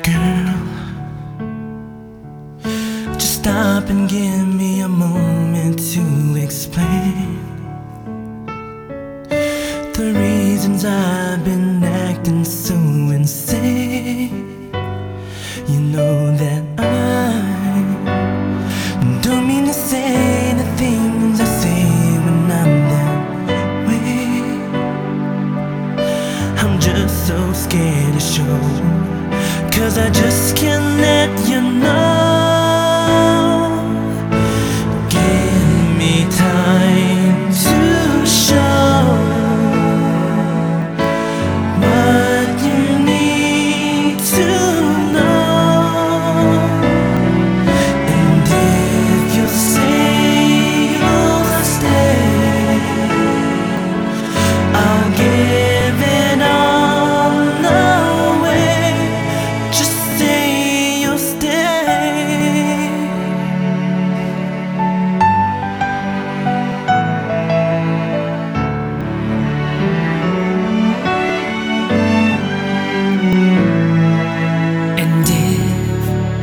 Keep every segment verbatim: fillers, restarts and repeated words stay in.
Girl, just stop and give me a moment to explain the reasons I've been acting so insane. You know that I don't mean to say the things I say when I'm that way. I'm just so scared to show, 'cause I just can't let you know. Give me time to show what you need to know. And if you say you'll stay, I'll give it all away. Just say you'll stay. And if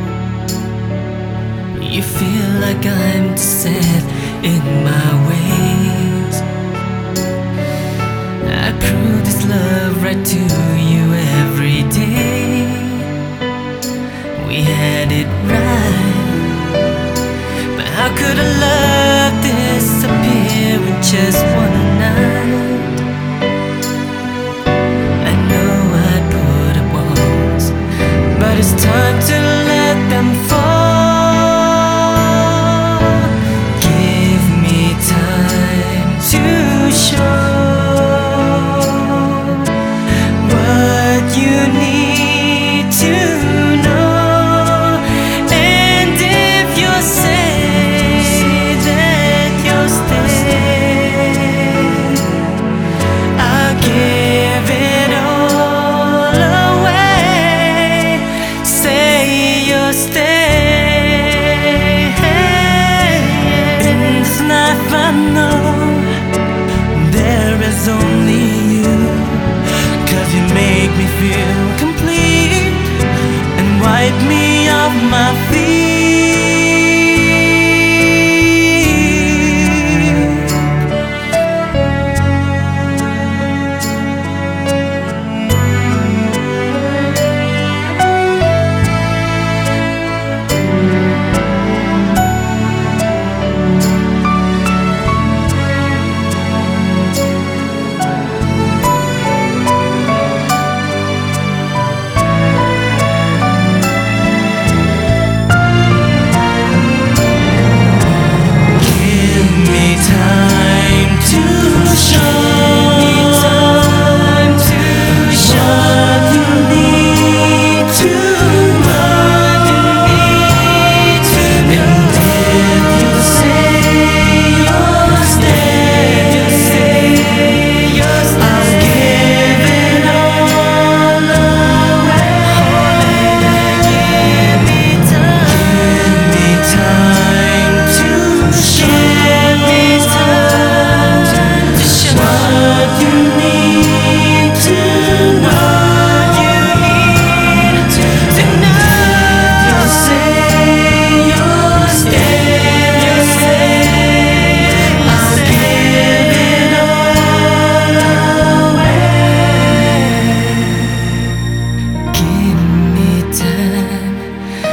you feel like I'm too set in my ways, I prove this love right to you every day. We had it right, but how could a love disappear in just one night? I know I put up walls, but it's time to let them fall. Give me time to show what you need to know. And if you say that you'll stay, I'll give it all away. Say you'll stay. In this life I know there is only you, 'cause you make me feel complete and wipe me off my feet.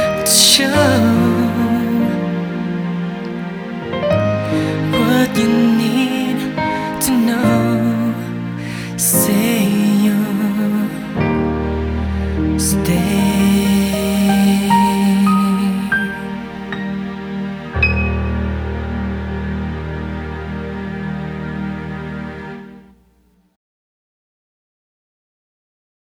What you